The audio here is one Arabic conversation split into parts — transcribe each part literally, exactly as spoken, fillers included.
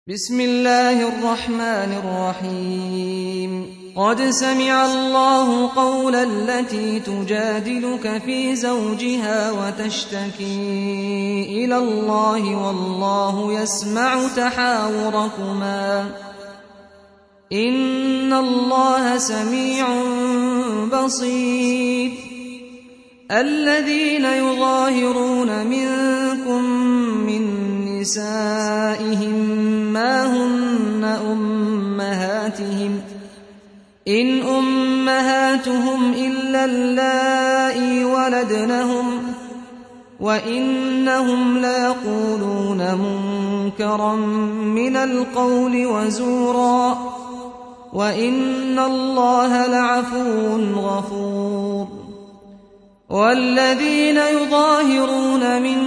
بسم الله الرحمن الرحيم قد سمع الله قول التي تجادلك في زوجها وتشتكي إلى الله والله يسمع تحاوركما إن الله سميع بصير الذين يظاهرون منكم من نسائهم ما هن أمهاتهم إن أمهاتهم إلا اللائي ولدنهم وإنهم ليقولون منكرا من القول وزورا وإن الله لعفو غفور والذين يظاهرون من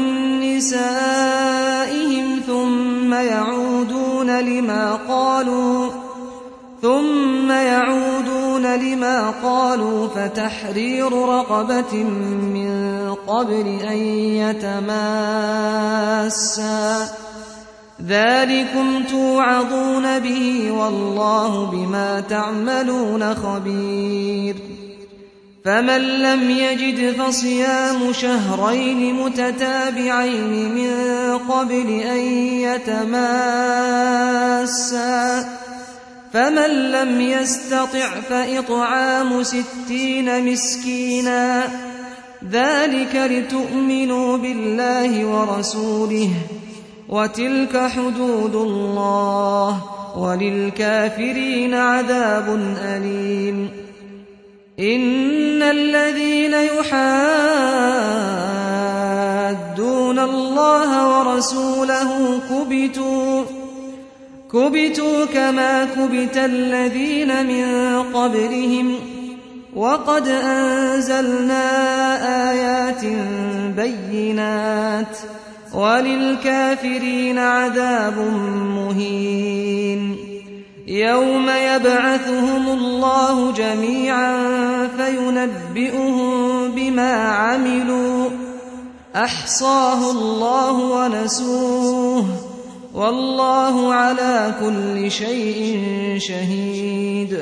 نسائهم ثم يعودون لما قالوا ثم يعودون لما قالوا فتحرير رقبة من قبل أن يتماسا ذلكم توعظون به والله بما تعملون خبير فمن لم يجد فصيام شهرين متتابعين من قبل أن يتماسا فمن لم يستطع فإطعام ستين مسكينا ذلك لتؤمنوا بالله ورسوله وتلك حدود الله وللكافرين عذاب أليم إن الذين يحادون الله ورسوله كبتوا كبتوا كما كبت الذين من قبلهم وقد أنزلنا آيات بينات وللكافرين عذاب مهين يوم يبعثهم الله جميعا فينبئهم بما عملوا أحصاه الله ونسوه والله على كل شيء شهيد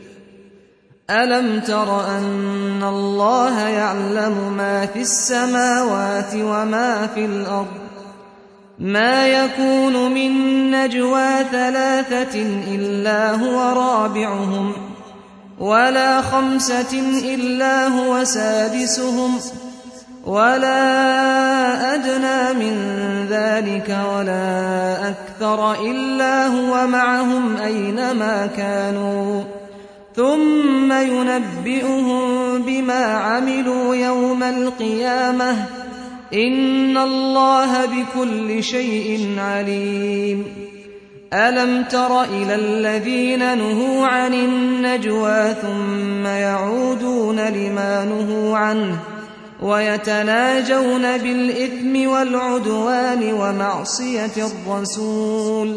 ألم تر أن الله يعلم ما في السماوات وما في الأرض ما يكون من نجوى ثلاثة إلا هو رابعهم ولا خمسة إلا هو سادسهم ولا أدنى من ذلك ولا أكثر إلا هو معهم أينما كانوا ثم ينبئهم بما عملوا يوم القيامة إن الله بكل شيء عليم ألم تر إلى الذين نهوا عن النجوى ثم يعودون لما نهوا عنه ويتناجون بالإثم والعدوان ومعصية الرسول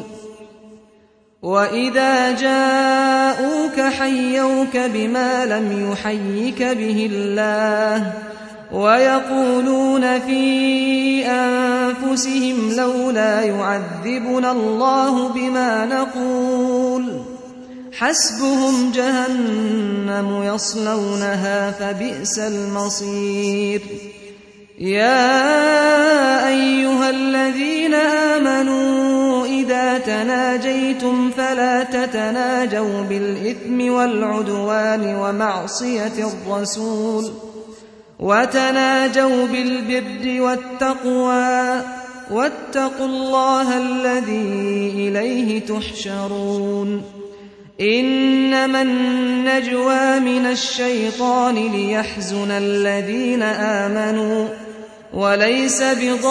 وإذا جاءوك حيوك بما لم يحيك به الله ويقولون في أنفسهم لولا يعذبنا الله بما نقول حسبهم جهنم يصلونها فبئس المصير يا أيها الذين آمنوا إذا تناجيتم فلا تتناجوا بالإثم والعدوان ومعصية الرسول وتناجوا بالبر والتقوى واتقوا الله الذي إليه تحشرون إنما النجوى من الشيطان ليحزن الذين آمنوا وليس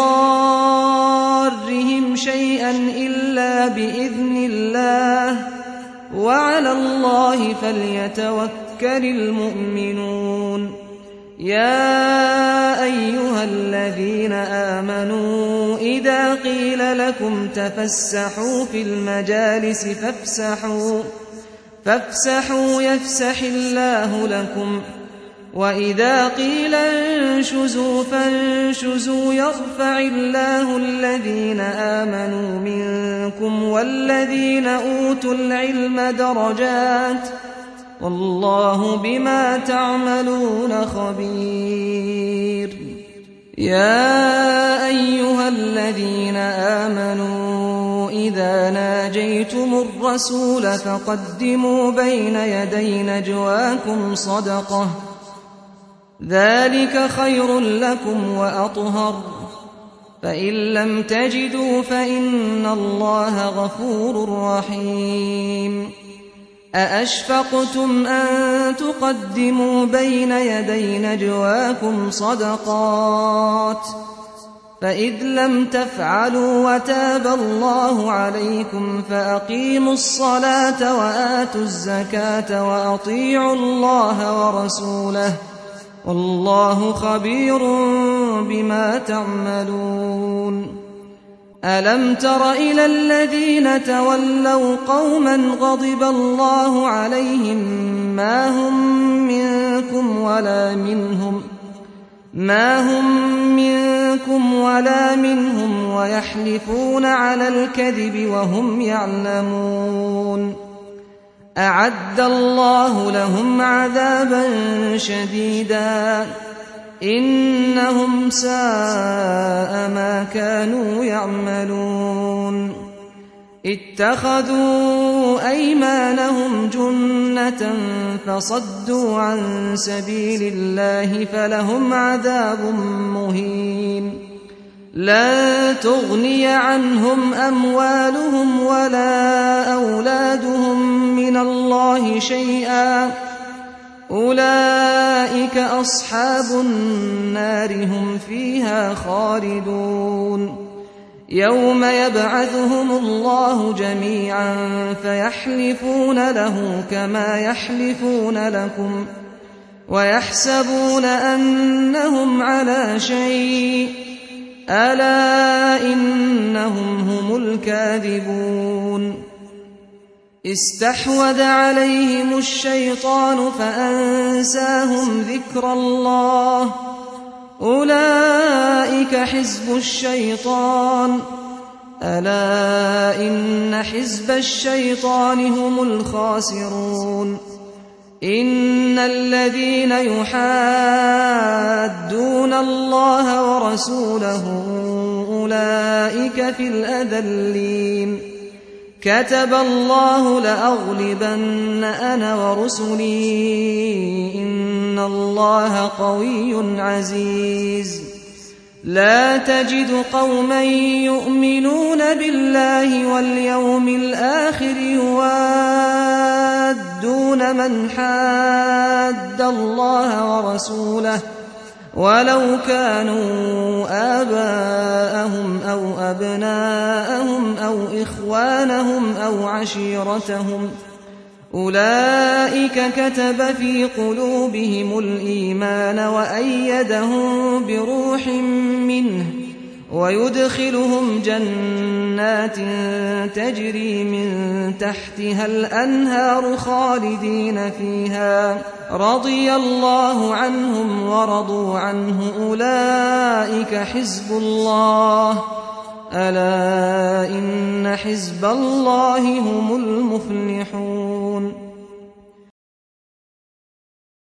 بضارهم شيئا إلا بإذن الله وعلى الله فليتوكل المؤمنون يا أيها الذين آمنوا إذا قيل لكم تفسحوا في المجالس فافسحوا فافسحوا يفسح الله لكم وإذا قيل انشزوا فانشزوا يرفع الله الذين آمنوا منكم والذين أوتوا العلم درجات والله بما تعملون خبير. يا أيها الذين آمنوا إذا ناجيتم الرسول فقدموا بين يدي نجواكم صدقة ذلك خير لكم وأطهر فإن لم تجدوا فإن الله غفور رحيم. أأشفقتم أن تقدموا بين يدي نجواكم صدقات فإذ لم تفعلوا وتاب الله عليكم فأقيموا الصلاة وآتوا الزكاة وأطيعوا الله ورسوله والله خبير بما تعملون. ألم تر إلى الذين تولوا قوما غضب الله عليهم ما هم منكم ولا منهم ما هم منكم ولا منهم ويحلفون على الكذب وهم يعلمون أعد الله لهم عذابا شديدا إنهم ساء ما كانوا يعملون. اتخذوا أيمانهم جنة فصدوا عن سبيل الله فلهم عذاب مهين. لا تغني عنهم أموالهم ولا أولادهم من الله شيئا أولئك أصحاب النار هم فيها خالدون. يوم يبعثهم الله جميعا فيحلفون له كما يحلفون لكم ويحسبون أنهم على شيء ألا إنهم هم الكاذبون. استحوذ عليهم الشيطان فأنساهم ذكر الله أولئك حزب الشيطان ألا إن حزب الشيطان هم الخاسرون. إن الذين يحادون الله ورسوله أولئك في الأذلين. كتب الله لأغلبن أنا ورسلي إن الله قوي عزيز. لا تجد قوما يؤمنون بالله واليوم الآخر يوادون من حاد الله ورسوله ولو كانوا آباءهم أو أبناءهم أو إخوانهم أو عشيرتهم أولئك كتب في قلوبهم الإيمان وأيدهم بروح منه ويدخلهم جنات تجري من تحتها الأنهار خالدين فيها رضي الله عنهم ورضوا عنه أولئك حزب الله ألا إن حزب الله هم المفلحون.